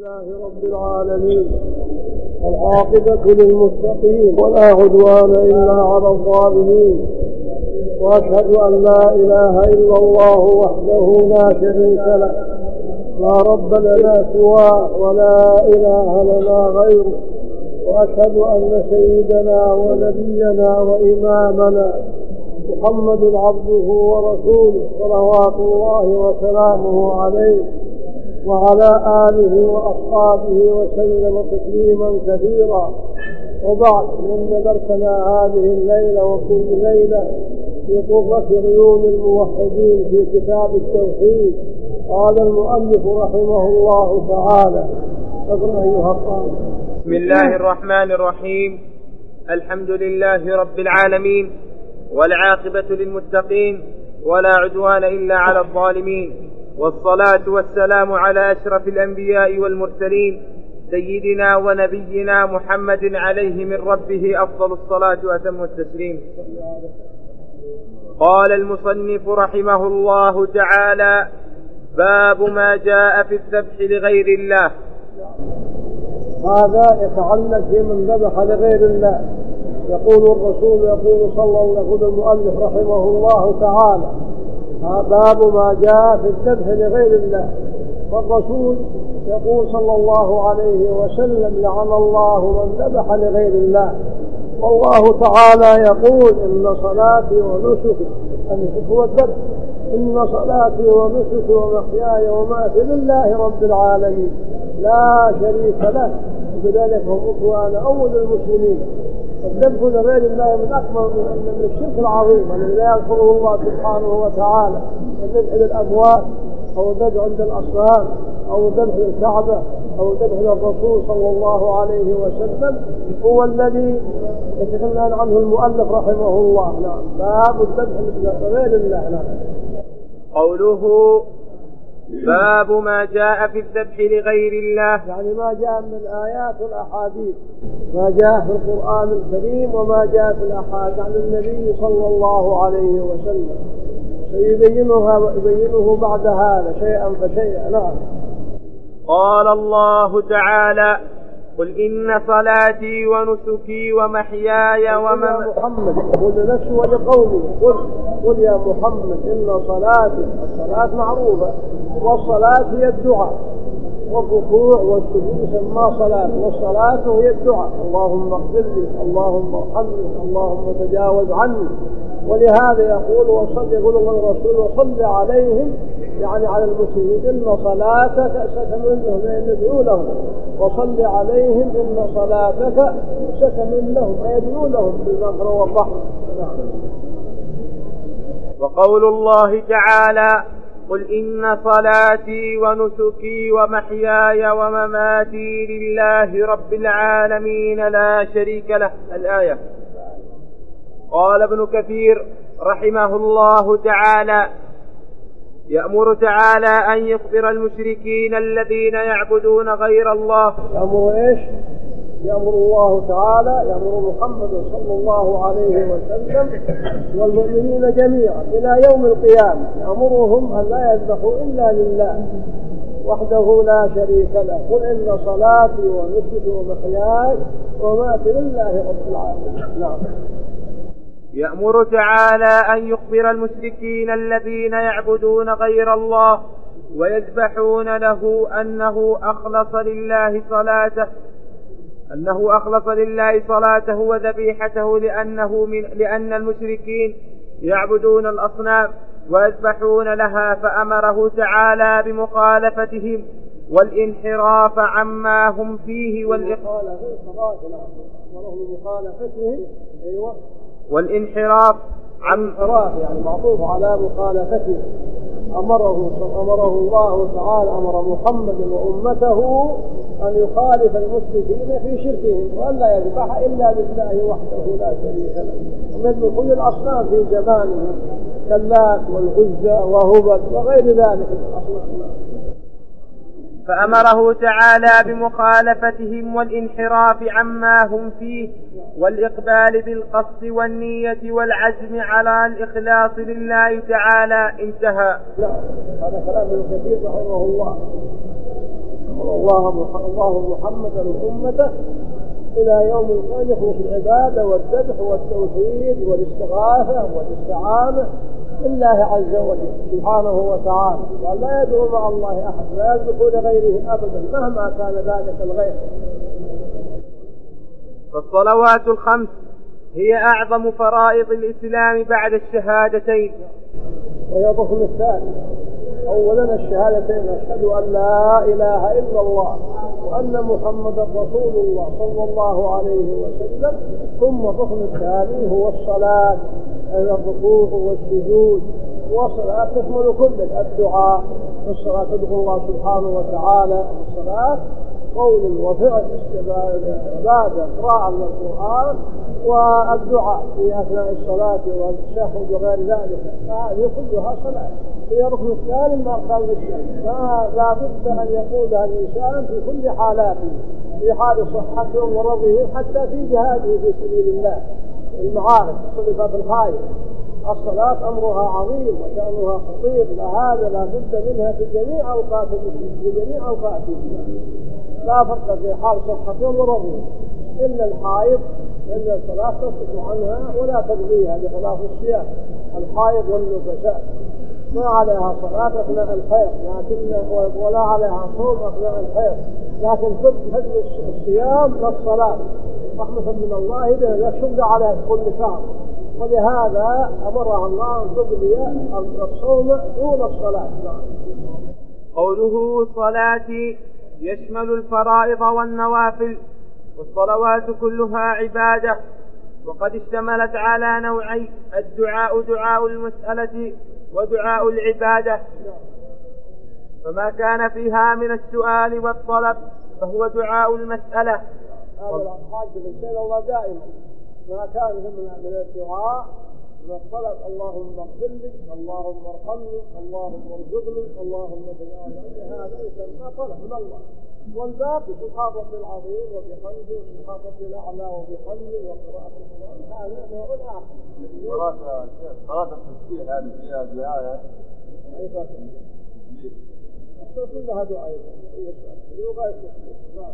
لله رب العالمين والعاقبة للمتقين ولا عدوان إلا على الظالمين، وأشهد أن لا إله إلا الله وحده لا شريك له، لا رب لنا سواه ولا إله لنا غيره، وأشهد أن سيدنا ونبينا وإمامنا محمد عبده ورسوله صلوات الله وسلامه عليه وعلى آله وأصحابه وسلم تسليما كثيرا. وبعد، إن درسنا هذه الليلة وكل ليلة في قرة عيون الموحدين في كتاب التوحيد. قال المؤلف رحمه الله تعالى: اقرأ أيها القارئ. بسم الله الرحمن الرحيم. الحمد لله رب العالمين، والعاقبة للمتقين، ولا عدوان إلا على الظالمين، والصلاة والسلام على أشرف الأنبياء والمرسلين سيدنا ونبينا محمد عليه من ربه أفضل الصلاة وأتم التسليم. قال المصنف رحمه الله تعالى: باب ما جاء في الذبح لغير الله. هذا يتعلق بمن ذبح لغير الله. يقول الرسول، يقول المؤلف رحمه الله تعالى: باب ما جاء في الذبح لغير الله. والرسول يقول صلى الله عليه وسلم: لعن الله من ذبح لغير الله. والله تعالى يقول: إن صلاتي ونسكي، النسك هو الذبح، إن صلاتي ونسكي ومحياي ومماتي لله رب العالمين لا شريك له، وبذلك هم وأنا أول المسلمين. الذبح لغير الله من أكبر من الشرك العظيم الذي لا يغفره الله سبحانه وتعالى. الذبح للأموات، أو الذبح عند الأصنام، أو الذبح للكعبة، او الذبح للرسول صلى الله عليه وسلم هو الذي يتكلم عنه المؤلف رحمه الله. نعم، باب الذبح لغير الله. نعم. قوله باب ما جاء في الذبح لغير الله، يعني ما جاء من الآيات والأحاديث، ما جاء في القرآن الكريم وما جاء في الأحاديث عن النبي صلى الله عليه وسلم، سيبينه بعد هذا شيئا فشيئا. نعم. قال الله تعالى: قل إن صلاتي ونسكي ومحياي ومماتي. محمد قل لنفسه ولقومه: قل يا محمد إن صلاتي، الصلاة معروفة، والصلاة هي الدعاء، والركوع والسجود يسمى صلاة، والصلاة هي الدعاء: اللهم اغفر لي، اللهم ارحمني، اللهم تجاوز عني. ولهذا يقول الله الرسول: وصل عليهم، يعني على المسلمين، إن صلاتك سكن لهم، أي يدعو لهم، وصل عليهم إن صلاتك سكن لهم، أي يدعو لهم بالمغفرة والرحمة. وقول الله تعالى: قل إن صلاتي ونسكي ومحياي ومماتي لله رب العالمين لا شريك له. الآية. قال ابن كثير رحمه الله تعالى: يأمر تعالى أن يخبر المشركين الذين يعبدون غير الله. يأمر إيش؟ يأمر الله تعالى، يأمر محمد صلى الله عليه وسلم والمؤمنين جميعا إلى يوم القيامة، يأمرهم أن لا يذبحوا إلا لله وحده لا شريك له. قل إن صلاتي ونسكي ومحياي ومماتي لله رب العالمين. نعم. يأمر تعالى أن يخبر المشركين الذين يعبدون غير الله ويذبحون له أنه أخلص لله صلاته وذبيحته، لأن المشركين يعبدون الأصنام ويذبحون لها، فأمره والانحراف عما هم فيه والانحراف يعني معطوف على مخالفته. أمره الله تعالى، أمر محمد وأمته أن يخالف المشركين في شركهم، وأن لا يذبح إلا لله وحده لا شريك له، ومثل كل الأصنام في زمانهم كاللات والعزى وهبل وغير ذلك من الأصنام. فأمره تعالى بمخالفتهم والانحراف عما هم فيه، والإقبال بالقصد والنية والعزم على الإخلاص لله تعالى. انتهى. هذا كلام ابن كثير رحمه الله. الله محمدا أمته إلى يوم القيامة يخلص العبادة والذبح والتوحيد والاستغاثة والاستعانة لله عز وجل سبحانه وتعالى، ولا يدعو مع الله أحد، لا يذبح لغيره أبدا مهما كان ذلك الغير. فالصلوات الخمس هي أعظم فرائض الإسلام بعد الشهادتين، وهي الركن الثاني. أولا الشهادتين، أشهد أن لا إله إلا الله وأن محمدا رسول الله صلى الله عليه وسلم. ثم الركن الثاني هو الصلاة، الركوع والسجود، والصلاة تشمل كل الدعاء. الصلاة تدعو الله سبحانه وتعالى، الصلاة قول وفعل، عبادة، قراءة من القرآن، والدعاء في أثناء الصلاة والتشهد وغير ذلك، هذه كلها صلاة. هي ركن الثاني من أركان الإسلام، لا بد أن يقولها الإنسان في كل حالاته، في حال صحته ومرضه، حتى في جهاده في سبيل الله، المعارك، الصدقات الخير. الصلاة أمرها عظيم وشأنها خطير، لهذا لا بد منها في جميع أوقات المسلم، في جميع أوقات المسلم، لا فرق في حال صحته ومرضه، إلا الحائض، إلا الصلاة تصف عنها ولا تلغيها بخلاف الصيام. الحائض والنفساء ما عليها صلاة أثناء الحيض، ولا عليها صوم أثناء الحيض، لكن تجب الصيام للصلاة رحمة من الله بها، يشد عليها كل شهر، ولهذا أمرها الله أن تقضي الصوم دون الصلاة. قوله صلاتي يشمل الفرائض والنوافل، والصلوات كلها عبادة، وقد اشتملت على نوعين: الدعاء دعاء المسألة ودعاء العبادة. فما كان فيها من السؤال والطلب فهو دعاء المسألة. هذا الحاج بالإنسان الله دائما ما كان من الدعاء والطلب: اللهم اغفر لي، اللهم ارحمني، اللهم ارزقني، اللهم تجاوز عني. هذا يسمى طلب من الله. والباقي سبحان ربي العظيم وبحمده، وسبحان ربي الأعلى وبحمده، وقراءة القرآن، هذا نوع آخر. صلاة التسبيح هذه فيها دعاء؟ أي تسبيح كلها دعاء لغاية التسبيح.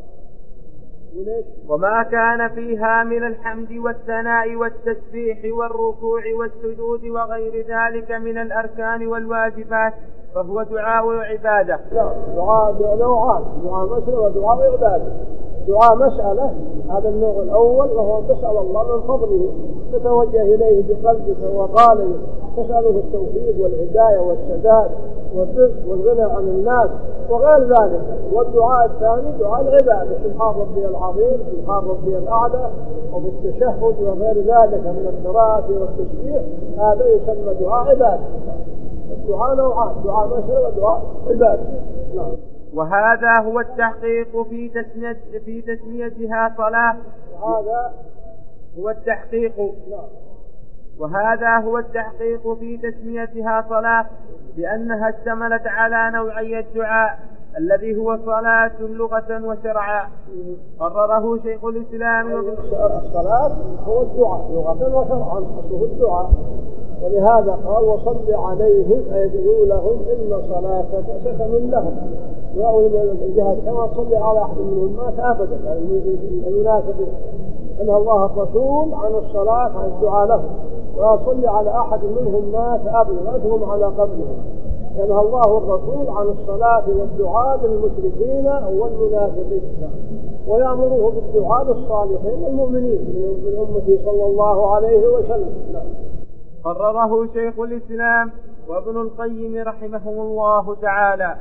وما كان فيها من الحمد والثناء والتسبيح والركوع والسجود وغير ذلك من الأركان والواجبات فهو دعاء عبادة. دعاء نوعان: دعاء مسألة ودعاء عبادة. دعاء مسألة هذا النوع الأول، وهو تسأل الله من فضله، تتوجه إليه بقلبك وقالبك، تسأله التوفيق والهداية والسداد والرزق والغنى عن الناس وغير ذلك. والدعاء الثاني دعاء العبادة: سبحان ربي العظيم، سبحان ربي الأعلى، وبالتشهد وغير ذلك من القراءة والتسبيح، هذا يسمى دعاء عبادة. الدعاء نوعان: دعاء مسألة ودعاء عبادة. وهذا هو التحقيق في تسميتها صلاة. هذا هو التحقيق. وهذا هو التحقيق في تسميتها صلاة، لأنها اشتملت على نوعي الدعاء الذي هو صلاة لغة وشرعا. قرره شيخ الإسلام. الصلاة هو الدعاء لغة وشرعا، أصله الدعاء، ولهذا قال: وصل عليهم أيدعو لهم إن صلاتك سكن لهم. وأول الجهاد كما تصلي على أحد منهم مات أبدا، المنافقين، أن الله الرسول عن الصلاة عن الدعاء لهم، ولا تصلي على أحد منهم مات أبدا وأنتم على قبلهم، لأن الله الرسول عن الصلاة والدعاء للمشركين والمنافقين، ويأمره بالدعاء للصالحين المؤمنين من أمته صلى الله عليه وسلم. قرره شيخ الإسلام وابن القيم رحمهم الله تعالى.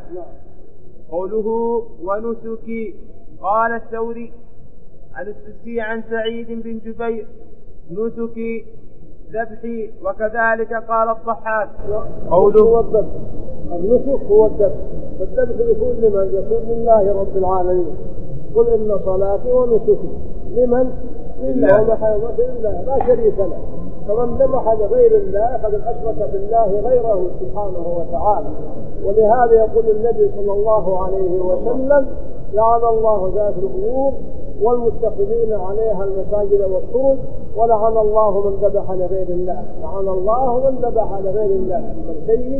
قوله ونسكي، قال الثوري عن السدي عن سعيد بن جبير: نسكي ذبحي، وكذلك قال الضحاك. قوله هو الذبح، النسك هو الذبح، فالذبح يكون لمن؟ يكون لله رب العالمين. قل إن صلاتي ونسكي لمن؟ لله ومحبته لله لا شريك له. فمن ذبح لغير الله فقد أشرك بالله غيره سبحانه وتعالى. ولهذا يقول النبي صلى الله عليه وسلم: لعن الله ذات القبور والمتخذين عليها المساجد والسرج، ولعن الله من ذبح لغير الله. لعن الله من ذبح لغير الله. فالسيد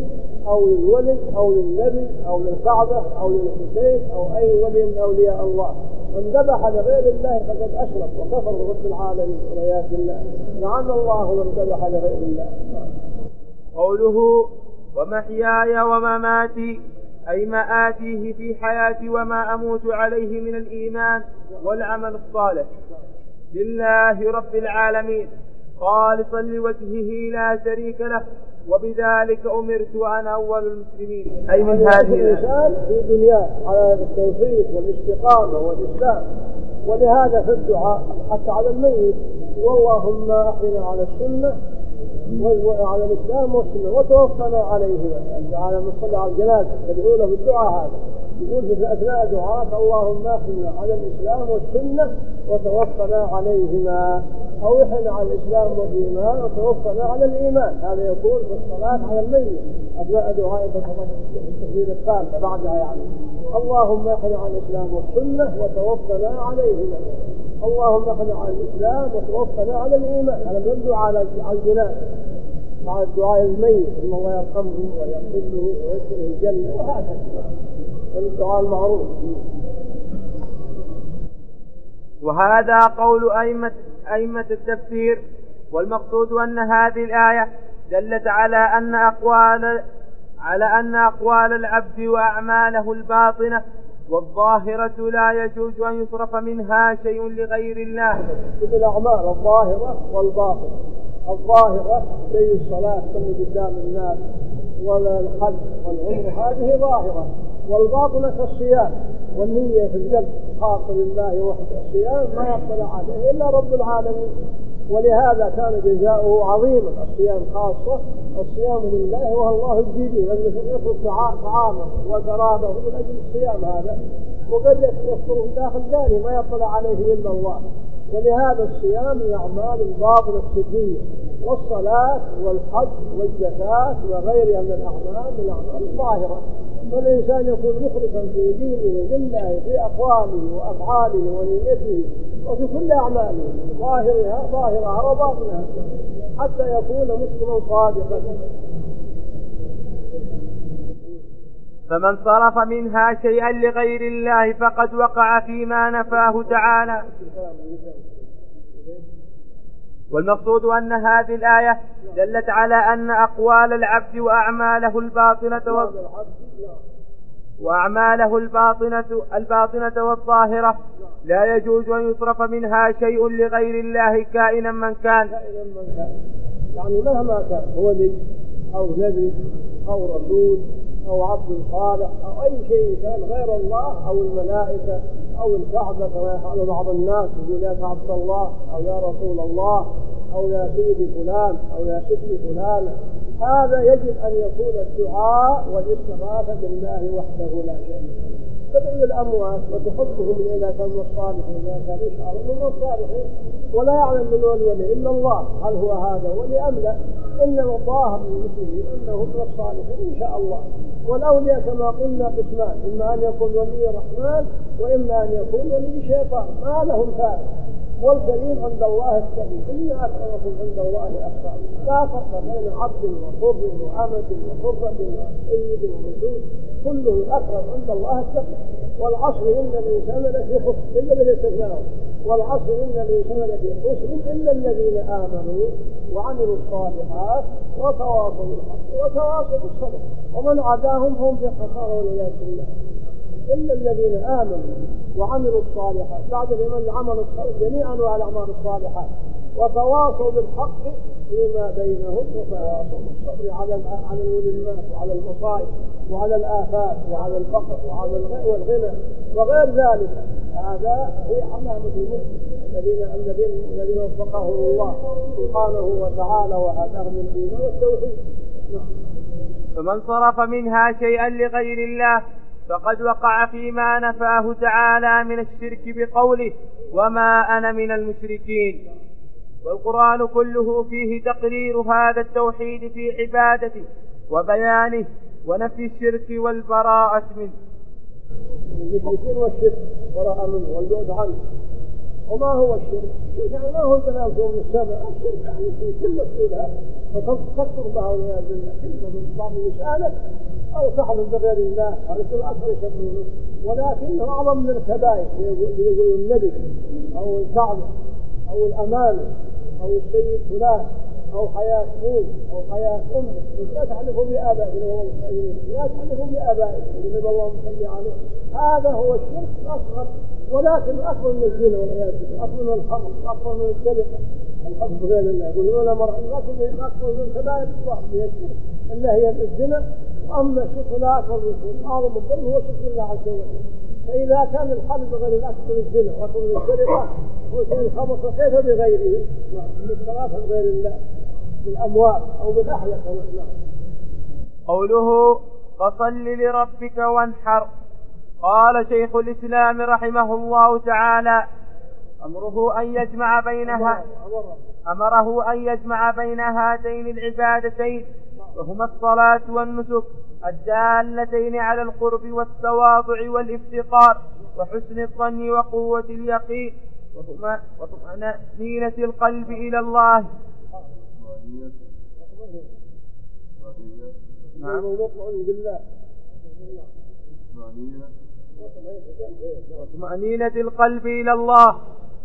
أو للولي أو للنبي أو للكعبة أو للحسين أو أي ولي من أولياء الله. من ذبح لغير الله فقد أشرك وكفر برب العالمين والعياذ بالله. لعن الله من ذبح لغير الله. قوله ومحياي ومماتي أي ما آتيه في حياتي وما أموت عليه من الإيمان والعمل الصالح لله رب العالمين خالصا لوجهه لا شريك له وبذلك أمرت وأنا أول المسلمين. أي من هذه الإنسان في دنياه على التوحيد والاستقامة والإسلام. ولهذا في الدعاء حتى على الميت واللهم أحينا على السنة وعلى الإسلام والسنة وتوفنا عليهما. على مصلى على الجنازة تدعو له بالدعاء هذا يقول في أثناء دعاء اللهم أحينا على الإسلام والسنة وتوفنا عليهما أو إحنا على الإسلام والإيمان وتوفنا على الإيمان. هذا يكون في الصلاة على الميت أثناء دعاء التكبير الثالثة بعدها يعني اللهم إحنا على الإسلام والسنة وتوفنا عليهما. اللهم احنا على الإسلام وتوفنا على الإيمان. هذا ندعو على الجنازة مع الدعاء الميت إن الله يرحمه ويغفر له ويدخله الجنة وهكذا الدعاء المعروف. وهذا قول أئمة التفسير. والمقصود أن هذه الآية دلت على أن أقوال العبد وأعماله الباطنة والظاهرة لا يجوز أن يصرف منها شيء لغير الله. الأعمال الظاهرة والباطنة. الظاهرة زي الصلاة كل قدام الناس ولا الحج والعمر هذه ظاهرة. والباطنة كالصيام والنية في القلب خاصة لله وحده. الصيام ما يطلع عليه إلا رب العالمين ولهذا كان جزاؤه عظيما. الصيام خاصة الصيام لله وهو الله الجديد لأنه يخرج طعامه وشرابه من أجل الصيام هذا وقد يكفره داخل ذلك ما يطلع عليه إلا الله. ولهذا الصيام الأعمال الباطنة السرية والصلاة والحج والزكاة وغيرها من الأعمال الظاهرة. فالإنسان يكون مخلصا في دينه لله في أقواله وأفعاله ونيته وفي كل أعماله ظاهرها وباطنها حتى يكون مسلما صادقا. فمن صرف منها شيئا لغير الله فقد وقع فيما نفاه تعالى. والمقصود أن هذه الآية دلت على أن أقوال العبد وأعماله الباطنة والظاهرة لا يجوز أن يصرف منها شيء لغير الله كائنا من كان. يعني مهما كان هو ولي أو نبي أو رسول أو عبد صالح أو أي شيء كان غير الله أو الملائكة أو الكعبة كما يفعل بعض الناس يقول يا عبد الله أو يا رسول الله أو يا سيدي فلان أو يا ستي فلان. هذا يجب أن يكون الدعاء والاستغاثة بالله وحده لا شريك له. تدعو الأموات وتحبهم إلى كم الصالحين إذا كان يشعر من الصالحين ولا يعلم من الولي إلا الله هل هو هذا ولي أم لا. إنما الظاهر من المسلمين أنه من الصالحين إن شاء الله. والأولياء كما قلنا قسمان إما أن يكون ولي رحمن وإما أن يكون ولي شيطان ما لهم ثالث. والكريم عند الله السبيل إن أكرمكم عند الله أتقاكم. لا فرق بين عبد وحر وعمد وحرة وسيد ومسعود كله أكرم عند الله التقوى. والعصر إن الإنسان لفي خسر إلا الذين استثناهم. والعصر إن الإنسان لفي خسر إلا الذين آمنوا وعملوا الصالحات وتواصوا بالحق وتواصوا بالصبر ومن عداهم هم في خسارة والعياذ بالله. إلا الذين آمنوا وعملوا الصالحات بعد الإيمان عملوا جميع أنواع الأعمال الصالحات وتواصوا بالحق فيما بينهم وتواصوا بالصبر على الظلمات وعلى المصائب وعلى الآفات وعلى الفقر وعلى والغنى وغير ذلك. هذا هي علامة المؤمن الذين وفقهم الله سبحانه وتعالى وهداهم الدين والتوحيد. فمن صرف منها شيئا لغير الله فقد وقع فيما نفاه تعالى من الشرك بقوله وما أنا من المشركين. والقرآن كله فيه تقرير هذا التوحيد في عبادته وبيانه ونفي الشرك والبراءة منه. المشركين والشرك براءة منه والبعد عنه. وما هو الشرك؟ الشرك يعني ما هو التنازل من السماء، الشرك يعني في كلمة تقولها فتكفر بها والعياذ بالله، كلمة من بعض لسانك أو تحلف بغير الله، هذا في الأكثر يسمونه، ولكنه أعظم من الكبائر، يقول النبي أو الكعبة أو الأمانة أو السيد فلان أو حياة أم أو حياة أم، لا تحلفوا بآبائكم، لا تحلفوا بآبائكم، إنما الله صلى عليه. هذا هو الشرك الأصغر، ولكن أكبر من الزنا والعياذ بالله، أكبر من الخمر، أكبر من السرقة، الحب غير الله. يقولون أكبر من كبائر هي الشرك اللي هي الزنا. وأما الشرك لا أكبر من الشرك، أعظم الظلم هو شرك الله عز وجل. فإذا كان الحلف غير الأكبر من الزنا وأكبر من السرقة وشرك الخمر، فكيف بغيره من الصلاة غير الله بالأموال أو بالأحياء؟ قوله فصل لربك وانحر. قال شيخ الإسلام رحمه الله تعالى أمره أن يجمع بين هاتين العبادتين، وهما الصلاة والنسك الدالتين على القرب والتواضع والافتقار وحسن الظن وقوة اليقين وطمأنينة القلب إلى الله. نعم. وطمأنينة القلب إلى الله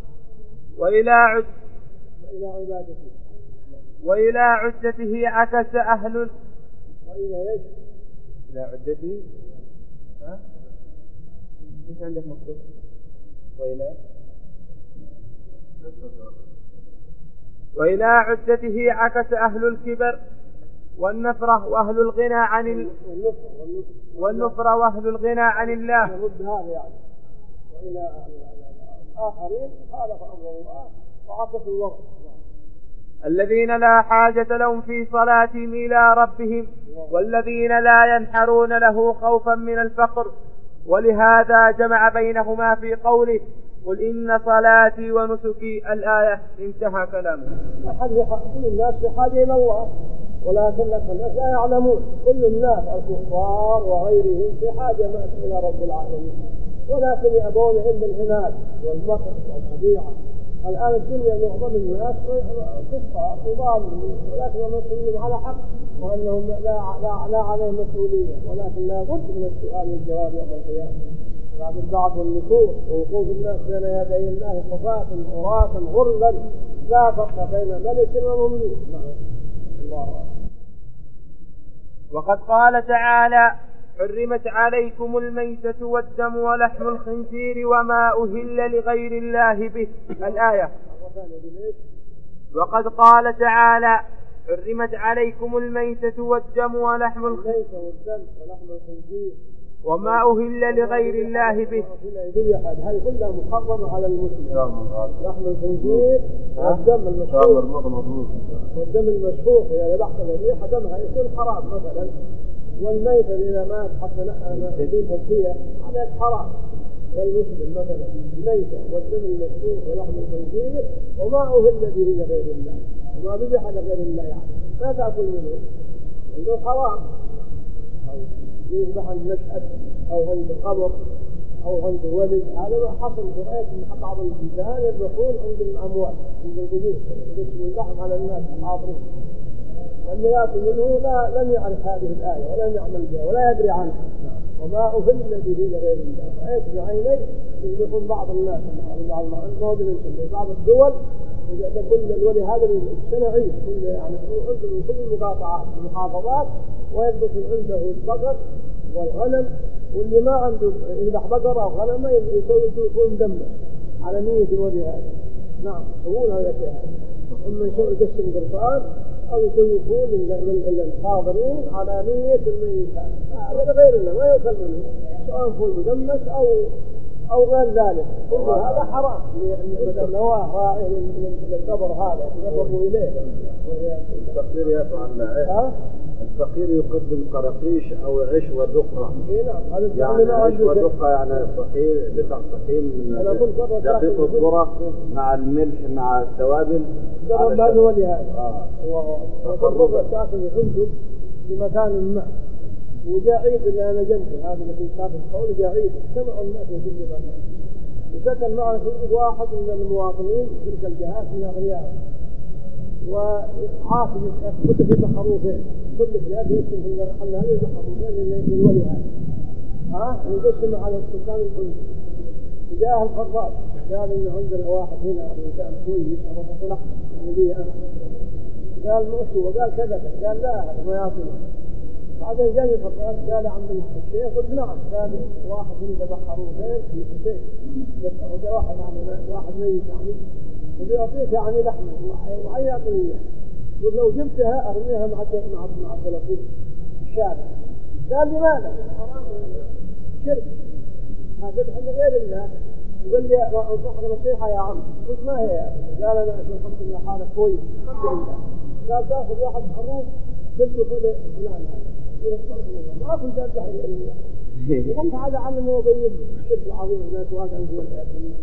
وإلى عدته عكس أهل إلى عدته. إيش عندك مكتوب؟ وإلى عدته عكس أهل الكبر والنفرة وأهل الغنى عن والنفرة وأهل الغنى عن الله. يرد هذا يعني. وإلى آخرين خالف أمر الله وعكس الوضع. الذين لا حاجة لهم في صلاتهم إلى ربهم، والذين لا ينحرون له خوفا من الفقر. ولهذا جمع بينهما في قوله قل إن صلاتي ونسكي الآية. انتهى كلامه. كل الناس بحاجة إلى الله، ولكن الناس لا يعلمون. كل الناس الكفار وغيرهم بحاجة إلى رب العالمين، ولكن يأبون إلا العناد والمكر والخديعة. الآن الدنيا معظم الناس كفار وظالمين، ولكن المسلمين على حق، وأنهم لا عليهم مسؤولية، ولكن لا بد من السؤال والجواب يوم القيامة بعد البعث والنشور ووقوف الناس بين يدي الله صفاة عراة غرلا لا فرق بين ملك ومملوك. الله. وقد قال تعالى حرمت عليكم الميتة والدم ولحم الخنزير وما أهل لغير الله به. الآية. وقد قال تعالى حرمت عليكم الميتة والدم ولحم الخنزير وما أهل لغير الله به. هذه كلها محرمة على المسلم. لحم الخنزير والدم المشفوح إذا ذبحت ذبيحة دمها يكون حرام مثلا، والميتة إذا مات حتى بدون تزكية هذا حرام. والمسلم مثلا الميتة والدم المشفوح ولحم الخنزير وما أهل به لغير الله، وما ذبح لغير الله يعني ما تأكل منه، إنه حرام. يذبح عند مشهد أو عند قبر أو عند ولد، هذا ما حصل برأيت من بعض البلدان يذبحون عند الأموات عند القبور يقسموا اللحم على الناس الحاضرين. لم يأكل منه لم يعرف هذه الآية ولم يعمل بها ولا يدري عنها. وما أهل به لغير الله. رأيت بعيني يذبحون بعض الناس بعض الدول تقول ولهذا السنة عيد يعني عندهم كل المقاطعات المحافظات ويذبحون عنده البقر والغنم، واللي ما عنده يذبح بقرة أو غنم يسوون دمه على نية الولي هذا. نعم يقول هذا الشيء. أما يقسم قرصان أو يسوون للحاضرين على نية الميت هذا غير الله ما يؤكل منه، سواء فول مدمس أو غير ذلك. كل هذا حرام لأن نواه راعي للقبر هذا يقربوا إليه. الفقير يفعل الفقير يقدم قراقيش أو عيش ودقة. يعني عيش ودقة يعني الفقير بتقطيم من دقيق الذرة مع الملح مع التوابل. جرب هذا ولهذا. وقرب ساكن عنده في مكان ما، وجاء عيد اللي أنا جنبه هذا الذي كان القول جاء عيد سمعوا الناس في كل مكان. وسكن معه واحد من المواطنين في تلك الجهات من أغنياء، وعاقل كل في بحروفين، كل بلاد يسكن في المحل هذه بحروفين للولي هذا ويقسم على السكان الكل. جاء الفراش قال إن عندنا واحد هنا إنسان كويس أبغى أطلع لي أنا، قال مشو وقال كذا، قال لا هذا ما يعطيني. بعدين جاني الفراش قال عم الشيخ، قلت نعم، قال واحد عنده بحروفين في الشيخ، وجاء واحد يعني واحد ميت يعني وبيعطيك يعني لحمه وعياطني، ولو جبتها ارميها مع الدلافين الشارع. قال لماذا؟ حرام شرك، هذا الحمد غير الله. يقول لي انصحك نصيحه يا عم، قلت ما هي؟ قال انا الحمد لله حالك كويس الحمد لله. قال تاخذ واحد حروف جبته فلان هذا ما كنت ارجع الى الله، وقمت هذا علمه وبين الشرك العظيم الناس وهذا عندي والعياذ بالله.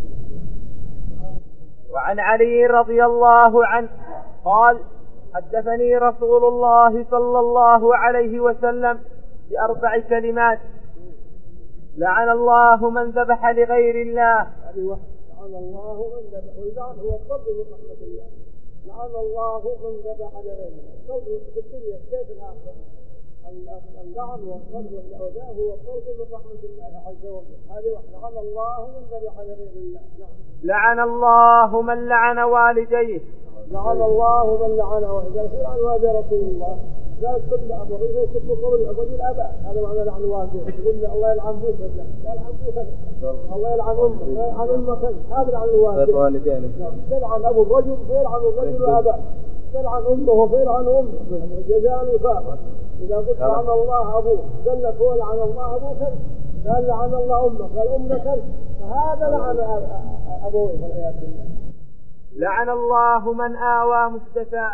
وعن علي رضي الله عنه قال حدثني رسول الله صلى الله عليه وسلم بأربع كلمات: لعن الله من ذبح لغير الله. لعن الله من ذبح، واللعن هو الطرد من رحمة الله. لعن الله من ذبح لغير الله، الطرد في الدنيا كيف الآخرة. اللعن والطرد والعداء هو الطرد من رحمة الله عز وجل. هذه واحدة. لعن الله من ذبح لغير الله. لعن الله من لعن والديه. لعن الله من لعن والديه. لعن والدي رسول الله لا تسب أبو عيسى يسب قول أبو الآباء، هذا معنى لعن والديه. يقول الله يلعن أبوك، لا يلعن أبوك، الله يلعن أمك، لا يلعن أمك، هذا لعن الوالدين. يلعن أبو الرجل فيلعن الرجل أباه، يلعن أمه فيلعن أمه، جزاء وفاق. إذا قلت لعن الله أبوك قال هو لعن الله أبوك، قال لعن الله أمك، قال أمك، فهذا لعن أبوه والعياذ بالله. لعن الله من آوى محدثا.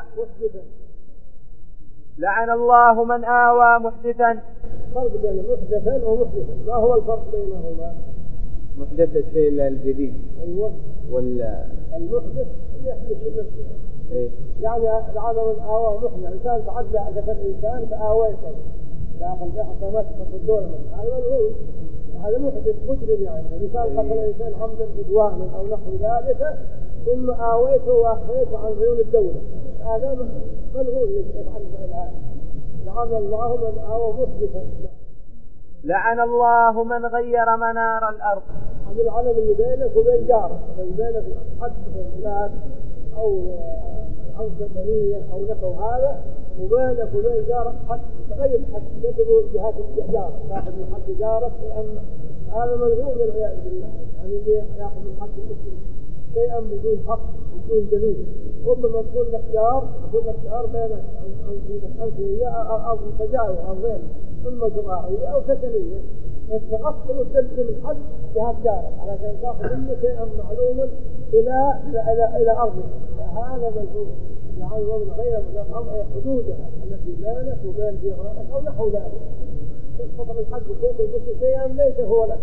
لعن الله من آوى محدثا. فرق بين محدثا ومحدثا، ما هو الفرق بينهما؟ محدث الشيء الجديد. أيوة. ولا المحدث يحدث بنفسه. إيه؟ يعني لعن من آوى محدثا، إنسان تعدى على الإنسان فآويته، داخل في حكامات الدولة، هذا ملعون، هذا محدث مجرم. يعني إنسان قتل إنسان عمدا عدوانا أو نحو ذلك ثم آويته وأخفيته عن عيون الدولة، هذا ملعون يفعل هذا. لعن الله من آوى محدثا. لعن الله من غير منار الأرض. هذا العلم اللي بينك وبين جارك، بينك حد بلاد أو سفرية أو نحو هذا، وبينك وبين جارك حد تغير حد تدعو جهات جارك، تأخذ من حد جارك، لأن هذا ملعون والعياذ بالله. يعني اللي يأخذ من حد المسلم شيئا بدون حق بدون دليل، ربما تكون لك جار، يكون لك جار بينك أنت وياه أو تجاوز أو غيره، إما زراعية أو سكنية، فتغسل وتلزم الحد جهات جارك علشان تأخذ منه شيئا معلوما إلى أرضك، هذا ملعون. يعني من غير حدودها التي بينك وبين جيرانك أو نحو ذلك، تستطيع الحد وفوق المسلم شيئا ليس هو لك.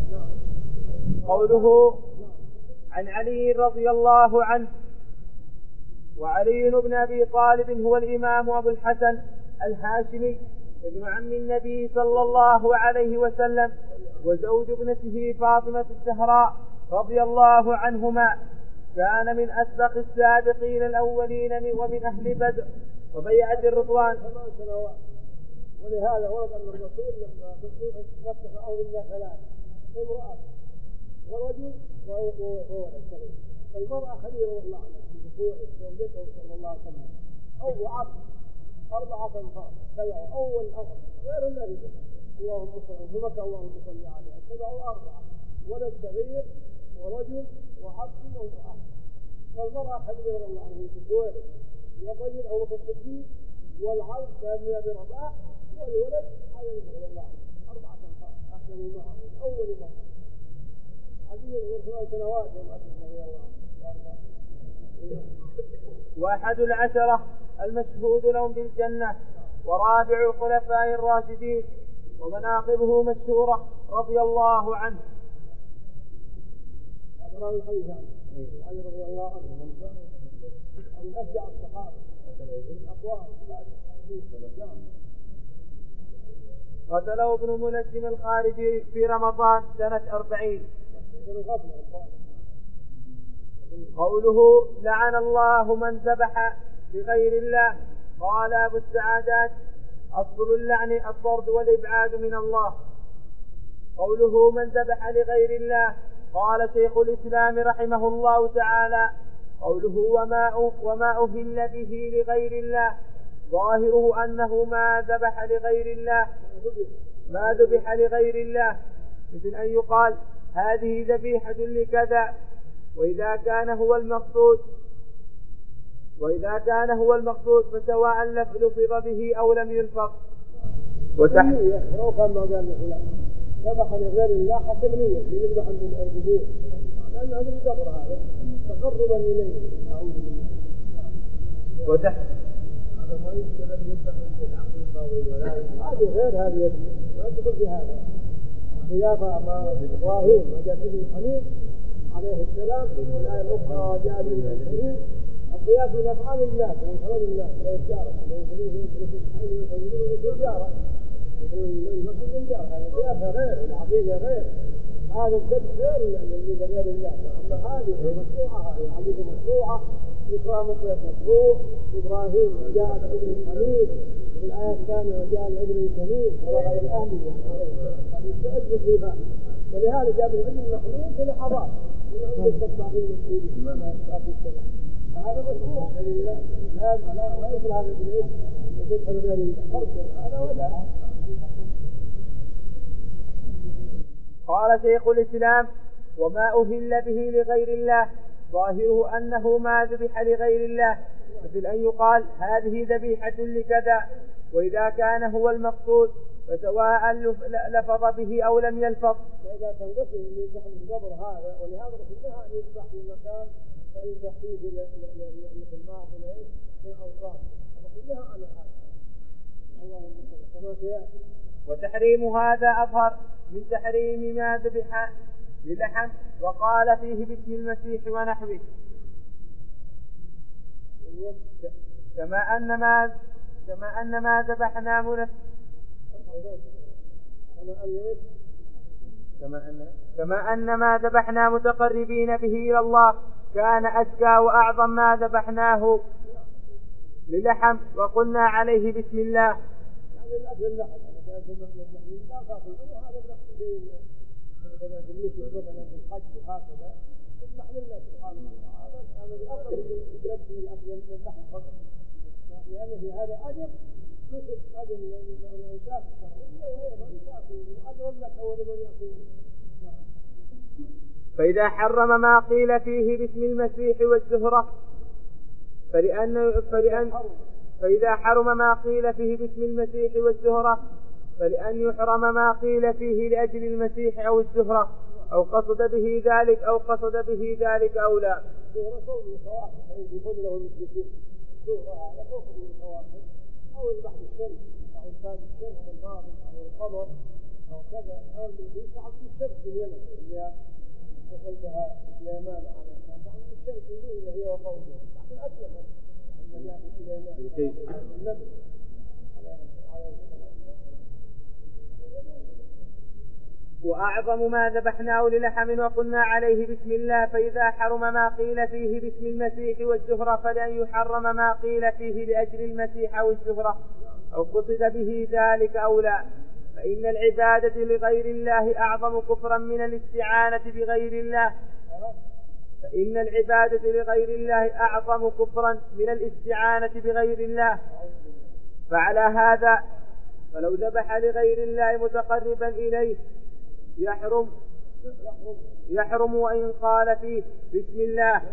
قوله عن علي رضي الله عنه: وعلي بن أبي طالب هو الإمام أبو الحسن الهاشمي ابن عم النبي صلى الله عليه وسلم، وزوج ابنته فاطمة الزهراء رضي الله عنهما، كان من أسبق السابقين الأولين ومن أهل بدر وبيعة الرضوان. 8 سنوات. ولهذا ورد أن الرسول لما تقول نفتح أو إلا 3: امرأة ورجل وولد صغير. المرأة خليل الله عنها من زوجته صلى الله عليه وسلم، أو عبد 4 أنفار تبعوا أول أمر غير النبي، اللهم صل وسلم اللهم صل عليه، تبعوا 4: ولد صغير ورجل وعبد وامرأة. فالمرأة خليل الله عنها من زوجته، والرجل أو الصديق، والعبد كان أبي رباح، والولد علي رضي الله عنه. 4 أنفار أسلموا معه أول مرة. علي عمره 3 سنوات رضي الله عنه. وأحد العشرة المشهود لهم بالجنة، ورابع الخلفاء الراشدين، ومناقبه مشهورة رضي الله عنه. هذا رأي الحديث علي رضي الله عنه من أشجع الصحابة من أقوام قتله ابن ملجم الخارجي في رمضان سنة 40. قوله لعن الله من ذبح لغير الله. قال أبو السعادات أصل اللعن الطرد والإبعاد من الله. قوله من ذبح لغير الله، قال شيخ الإسلام رحمه الله تعالى قوله وما أهل به لغير الله ظاهره أنه ما ذبح لغير الله، ما ذبح لغير الله، مثل أن يقال هذه ذبيحة لكذا، وإذا كان هو المقصود فسواء لفظ به أو لم يلفظ. وتحية لو كان ما قال فلان ذبح لغير الله حسب نية يذبح عند الأرجبين، لأن هذا الجبر هذا تقربا إليه. أعوذ بالله. هذا ما يشتغل يذبح في العقيقة والولاية، هذه غير هذه ما تقول بهذا. خلافة مع إبراهيم وجاء ابن الحنيف عليه السلام والآية الأخرى وجاء ابن الحنيف. القياس من أفعال الناس ومن حلول الناس لا يتجارة، لا يخلوه بالتجارة، المقصود الجارة، هذا القياس غير والعقيدة غير، هذا الذبح غير الذي غير الله. أما هذه مشروعة، هذه العقيدة مشروعة، إكرام الضيف مشروع. إبراهيم جاء ابن الحنيف وفي الآية الثانية وجاء الابن الكريم ولغير الأهلية، هذا يستأذن فيها. ولهذا جاء الابن المخلوق في لحظات من عند التصاغير المسؤولين ما يستأذن السلام. هذا مشروع لله، لا يصل هذا بالعيد وتدخل غير الله، هذا ولا. قال شيخ الإسلام وما أهل به لغير الله ظاهره أنه ما ذبح لغير الله، مثل أن يقال هذه ذبيحة لكذا، وإذا كان هو المقصود فسواء لفظ به أو لم يلفظ. فإذا كان قصد أن يذبح من قبر هذا، ولهذا قصدها أن يذبح في مكان فيذبح فيه مثل ما قلنا في الأوصاف، فقصدها على هذا. اللهم صل كما سيأتي. وتحريم هذا أظهر من تحريم ما ذبح للحم وقال فيه باسم المسيح ونحوه، كما أن ما ذبحنا كما أن ما ذبحنا متقربين به إلى الله كان أزكى وأعظم ما ذبحناه للحم وقلنا عليه بسم الله. مثلا بالنسبة مثلا في الحج وهكذا اللحم لله سبحانه وتعالى، هذا الأفضل يبدو الأفضل اللحم فقط، لأن في هذا أجر نصف أجر الإنسان الشرعية وأيضا أجر لك ولمن يأكل. فإذا حرم ما قيل فيه باسم المسيح والزهرة فإذا حرم ما قيل فيه باسم المسيح والزهرة فلأن يحرم ما قيل فيه لأجل المسيح أو الزهرة أو قصد به ذلك أو لا. الزهرة فوق الكواكب يقول له المسلمين الزهرة على فوق الكواكب أو البحر الشمس أو إنسان الشمس الناظم أو القمر أو كذا، هذا الذي يصعد في الشمس في اليمن اللي وصل بها سليمان عليه السلام، تعرف الشمس اللي هي وقومه بعد الأسلم لما جاء سليمان النبي عليه السلام. وأعظم ما ذبحناه للحم وقلنا عليه بسم الله. فإذا حرم ما قيل فيه باسم المسيح والزهرة فلأن يحرم ما قيل فيه لأجل المسيح أو الزهرة أو قصد به ذلك أو لا. فإن العبادة لغير الله أعظم كفرا من الاستعانة بغير الله. فعلى هذا فلو ذبح لغير الله متقربا إليه يحرم وإن قال فيه بسم الله.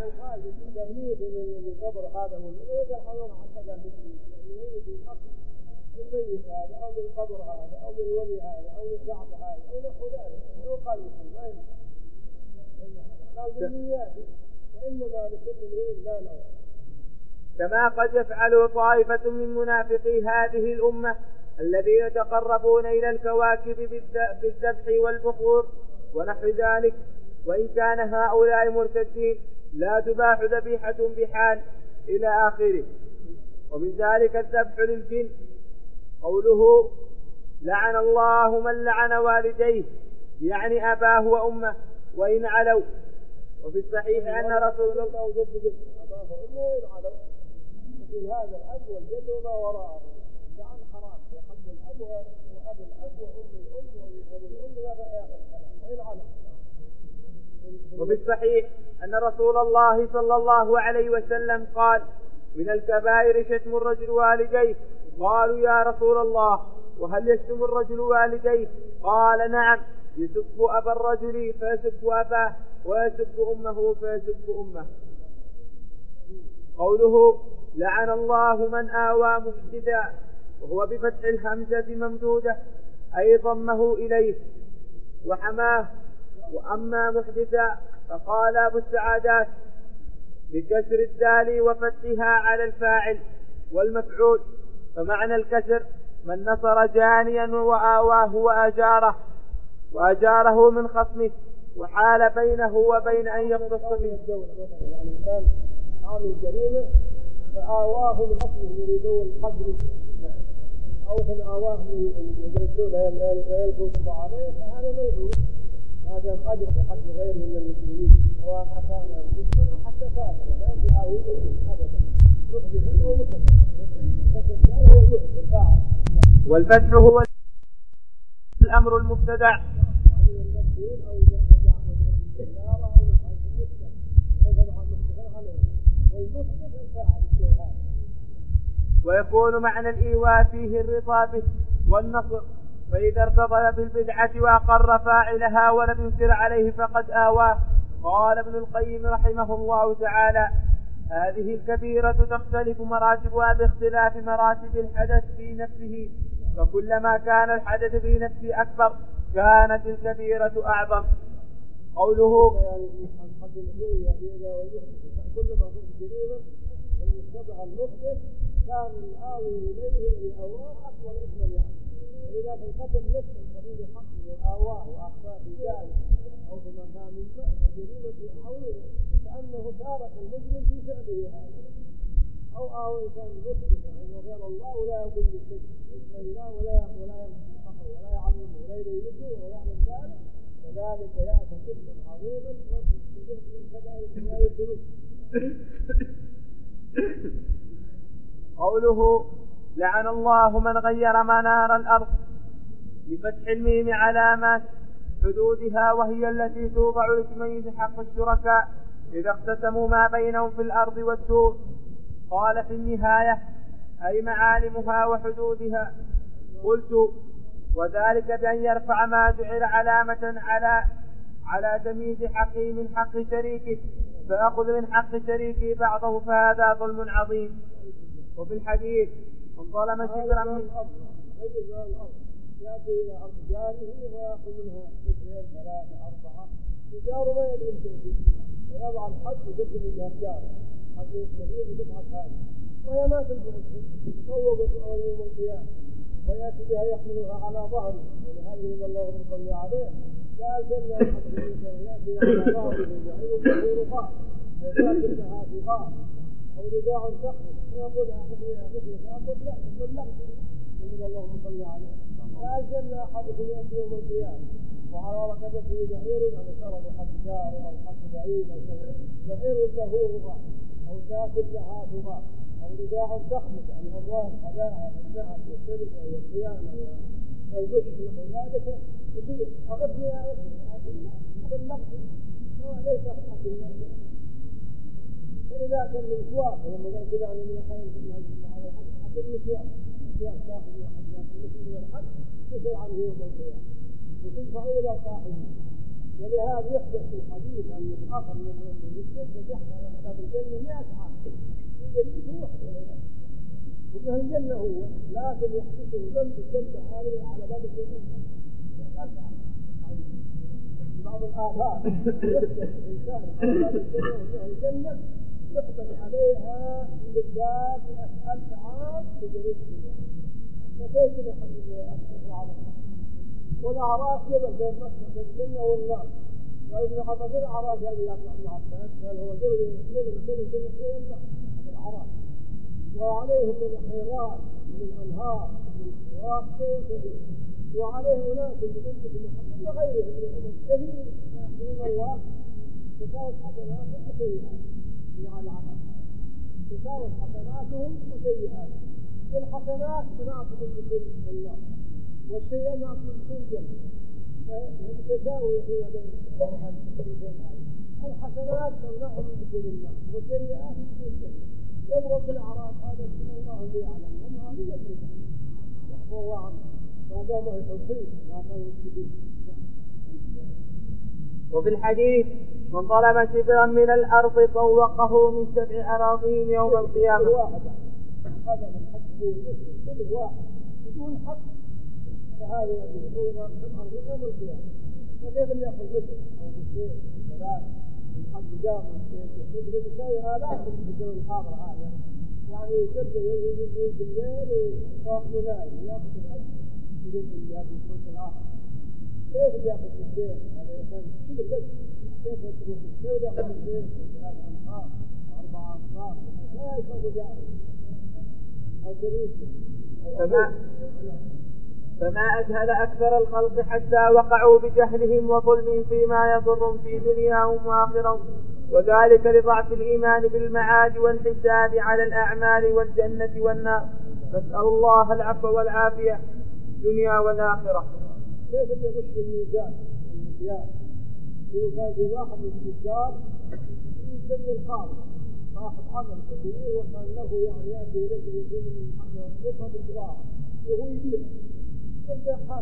الميت هذا أو للقبر هذا أو للولي هذا أو للشعب هذا أو نحو ذلك، لو قال بسم الله قال بالنيات، وإنما لكل امرئ ما نوى. كما قد يفعل طائفة من منافقي هذه الأمة الذين يتقربون إلى الكواكب بالذبح والبخور ونحو ذلك، وإن كان هؤلاء مرتدين لا تباح ذبيحة بحال إلى آخره. ومن ذلك الذبح للجن، قوله لعن الله من لعن والديه، يعني أباه وأمه، وإن علوا. وفي الصحيح أن رسول الله وجد أباه وأمه وإن علوا، يقول هذا الأب والجد وما وراءه عن حرام، يحب الأب وأب الأب وأم الأم وأم الأم لا يأخذ وإن علوا. وفي الصحيح أن رسول الله صلى الله عليه وسلم قال: من الكبائر شتم الرجل والديه. قالوا: يا رسول الله، وهل يشتم الرجل والديه؟ قال: نعم، يسب أبا الرجل فيسب أباه، ويسب أمه فيسب أمه. قوله: لعن الله من آوى محدثا، وهو بفتح الهمزة ممدودة أي ضمه إليه وحماه. وأما محدثا فقال أبو السعادات بكسر الدال وفتحها على الفاعل والمفعول. فمعنى الكسر من نصر جانيا وآواه وأجاره من خصمه وحال بينه وبين أن يقتص منه. يعني كان عامل جريمة فآواه من خصمه يريدون الحجر أو من آواه من يجلسون يلقوا عليه، فهذا ملعون، هذا أجر بحق غيره من المسلمين سواء كان مسلم حتى كافر لا يآويه أبدا، محدث أو مسلم. هو المحدث الفاعل. والفتح هو الأمر المبتدع، يعني المسؤول أو جعل الإشارة أو المسلم هذا عن مستقر عليه، والمحدث الفاعل الشيء هذا. ويكون معنى الإيواء فيه الرضا به والنصر، فإذا ارتضى بالبدعة وأقر فاعلها ولم ينكر عليه فقد آواه. قال ابن القيم رحمه الله تعالى: هذه الكبيرة تختلف مراتبها باختلاف مراتب الحدث في نفسه، فكلما كان الحدث في نفسه أكبر كانت الكبيرة أعظم. قوله: كلما كنت جريمة المتبع المحدث كان الآوي إليه الأواه أكبر إثما يعني. فإذا كان قتل نفس الفضيل حقه وآواه وأخفاه في ذلك أو في مكان ما فجريمة عظيمة، كأنه تارك المجرم في فعله هذا، أو آوى إنسان مسلم يعني غير الله ولا يقول بشيء إلا الله ولا يمسك حقه ولا يعلمه ولا يبينه ولا يعلم ذلك، فذلك يأتي إثما عظيما ويستجيب من كبائر ما يدرك. قوله: لعن الله من غير منار الأرض، بفتح الميم علامات حدودها، وهي التي توضع لتميز حق الشركاء إذا اقتسموا ما بينهم في الأرض والدور. قال في النهاية: أي معالمها وحدودها. قلت: وذلك بأن يرفع ما جعل علامة على تمييز حقه من حق شريكه، فأخذ من حق شريكه بعضه، فهذا ظلم عظيم. وفي الحديث: من ظلم شبرا من الأرض يأتي إلى أرض جاره ويأخذ منها 2 3 4 وجاره ما يدري شيء، ويضع الحد ويقدم إلى جاره حد يستفيد بدفعة هذه، وهي ما تنفع الشيء، تصوب يوم القيامة ويأتي بها يحملها على ظهره، ولهذا يقول الله صلى عليه: لا الجنة يأتي على ظهره وعيون له رقاء ويأتي لها بغار أو رداء تخرج ويقول أحدنا مثلك، أقول لا بلغت إن اللهم صل عليه. لا الجنة أحدكم يأتي يوم القيامة وعلى ركبته بعير يعني شرب حد جار أو حد بعيد أو بعير له رغاء أو شاة لها رغاء أو رداء تخرج عن أموال حداها والذهب والسرقة والخيانة والغش وذلك يصير أغثني يا أخي بلغت ليس حد الله. فإذا كان من سواق لما قال كذا أنا من الخير على حد المسواق سواق تأخذ واحد من الحق يسأل عنه يوم القيامة وتدفع إلى صاحبه. ولهذا يحدث في الحديث أن الآخر من المسلم يحمل على عذاب الجنة 100 عام، الجنة هو وبه الجنة هو، لكن يحدثه ذنب على باب الجنة. بعض الآثار يحدث الإنسان على باب الجنة وبه الجنة يحبس عليها بالذات 1000 عام بجريد الدنيا، فكيف نحن أكثر على الله؟ والأعراف يبقى بين مصر الجنة والنار. وابن عباس الأعراف هذه يا ابن عباس قال هو جبل بين الجنة والنار الأعراف، وعليهم من الحيران من الأنهار من الشواطئ كثير، وعليهم أناس من أمة محمد وغيرهم من الأمم كثير إن الله تساوت حسناتهم وسيئاتهم على العمل تساوت حسناتهم وسيئاتهم والحسنات مناطق الدخول في الله والسيئات مناطق الدخول في الجنة فيتساوي فيما بين الحسنات تمنعهم من دخول النار والسيئات من الجنة يبغى في الأعراض هذا سنة الله اللي يعلم هم هذه الجنة يحفظ الله عنه ما دام هو توفيق ما كانوا يكتبون. وفي الحديث من طلب شبرا من الأرض طوقه من 7 أراضين يوم القيامة. هذا من حق كل واحد بدون حق فهذا يقول ما من الأرض يوم القيامة فكيف اللي يأخذ مثل أو مثل ثلاث من حق جامع مثل يساوي آلاف في الجو الحاضر هذا يعني يجب يجب بالليل وصاحب نايم ويأخذ الحج يجب اللي يأخذ الفلس الآخر كيف اللي يأخذ بالليل هذا يكون شبه بس كيف يأخذ بالليل 3 أمتار 4 أمتار لا يسوي جائز أو جريسة فما أجهل أكثر الخلق حتى وقعوا بجهلهم وظلمهم فيما يضرهم في دنياهم وآخرهم وذلك لضعف الإيمان بالمعاد والحساب على الأعمال والجنة والنار. نسأل الله العفو والعافية الدنيا والآخرة. كيف اللي يغش الميزان المكيال يقول كان في واحد من التجار يسمي الخالق صاحب عمل كبير وكان له يعني يأتي إليه يقول من الرقم بالبضاعة وهو يبيع كل حال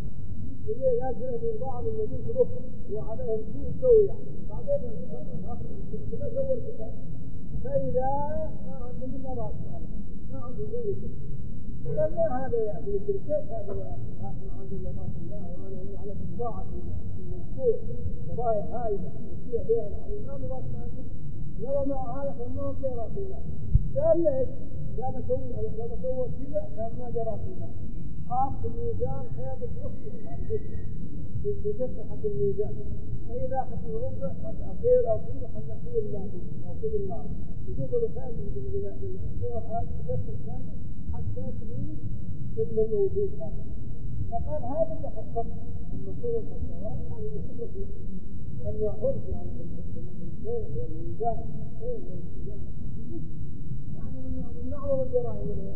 يأتي من بعض المدينة الأخرى وعليهم سوء سوي يعني بعدين ما سوى الكتاب فإذا ما عنده من رأس ما عنده غير فما هذا يأتي كيف هذا يأتي ما عنده إلا رأس الله وأنا على بضاعة المنصور بضايع هائلة وفيها بيع العظيم ما رأس الله لو مع هذا فما جرى في المال قال ليش؟ قال لما سوى كذا كان ما جرى في المال حاط الميزان حياة الأخرى في كفة حق الميزان فإذا أخذ الربع قد أخير أو كله قد أخير الله أو كل الله يجب الخير من الأسبوع هذا كفة الثاني حتى تريد ثم الموجود هذا فقال هذا اللي حصلت لما سوى الحصوات يعني يحب أن حرص يعني الخير والميزان الخير والميزان يعني من أعظم الجرائم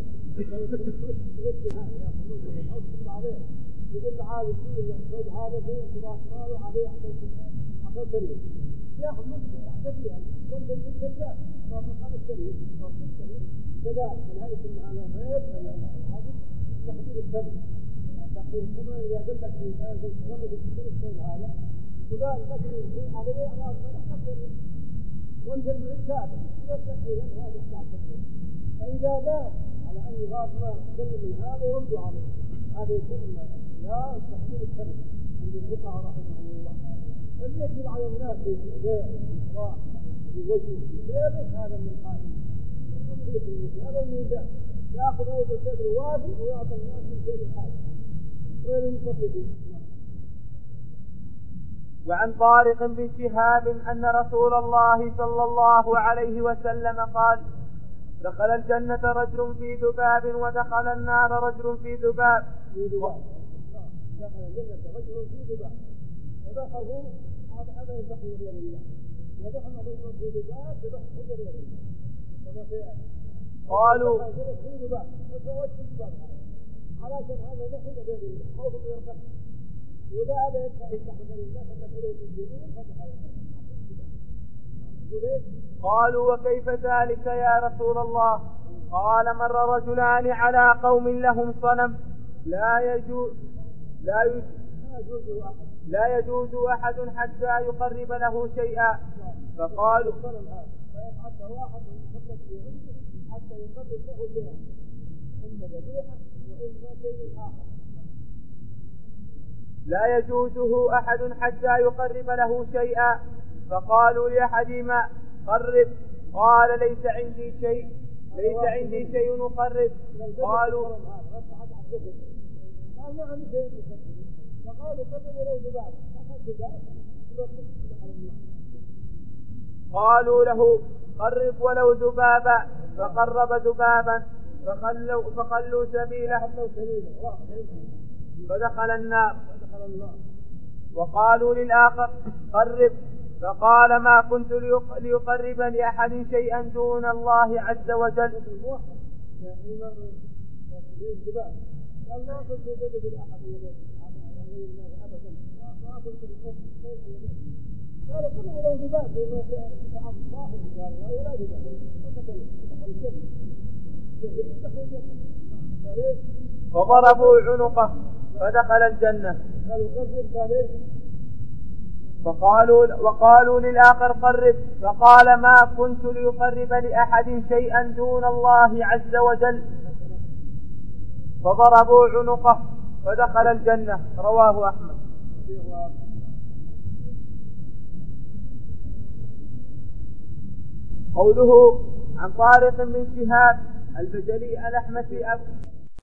يقول عادي فيه الصوب هذا فيه انتباه ماله عليه عشان سريع ياخذ منه سريع وانت الكذاب صار مقام السريع صار السريع كذاب من هذه المعاناة غير هذا تحديد الثمن تحديد الثمن إذا قلت لك الإنسان تغمد الكثير الصوب هذا وقال لك عليه أعراض ما تحدد وانت الكذاب يستحيل أن هذا الصعب فإذا بات على أن يغاد ما يسلم من هذا يرد عليه هذا يسمى لا تحديد الثمن عند الفقهاء رحمهم الله فاللي يجب على الناس في البيع والإسراء في وجه في كيبه هذا من القائم التصديق المثل هذا الميزان يأخذ هو بالكبر وافي ويعطي الناس من كيب الحاجة وين المتصدقين. وعن طارق بن شهاب أن رسول الله صلى الله عليه وسلم قال دخل الجنة رجل في ذباب ودخل النار رجل في ذباب. دخل الجنة رجل في ذباب فدخلوا هذا يدخل غير الله ودخل رجل في ذباب يدخل غير الله قالوا في ذباب على كان هذا دخل غير الله خوف من القتل وذا هذا يدخل غير الله فدخلوا في الجنة فدخلوا. قالوا وكيف ذلك يا رسول الله؟ قال مر رجلان على قوم لهم صنم لا يجوز أحد حتى يقرب له شيئا فقالوا حتى يقرب له شيئا إما ذبيحة وإما شيء آخر لا يجوزه أحد حتى يقرب له شيئا فقالوا لأحدهما قرب قال ليس عندي شيء أقرب. قالوا قالوا له قرب ولو ذبابا فقرب ذبابا فخلوا سبيله فدخل النار. وقالوا للآخر قرب، فقال ما كنت ليقرب لأحد شيئا دون الله عز وجل. فضربوا عنقه فدخل الجنة. وقالوا للآخر قرب، فقال ما كنت ليقرب لأحد شيئا دون الله عز وجل. فضربوا عنقه فدخل الجنة. رواه أحمد. قوله عن طارق بن شهاب البجلي الأحمسي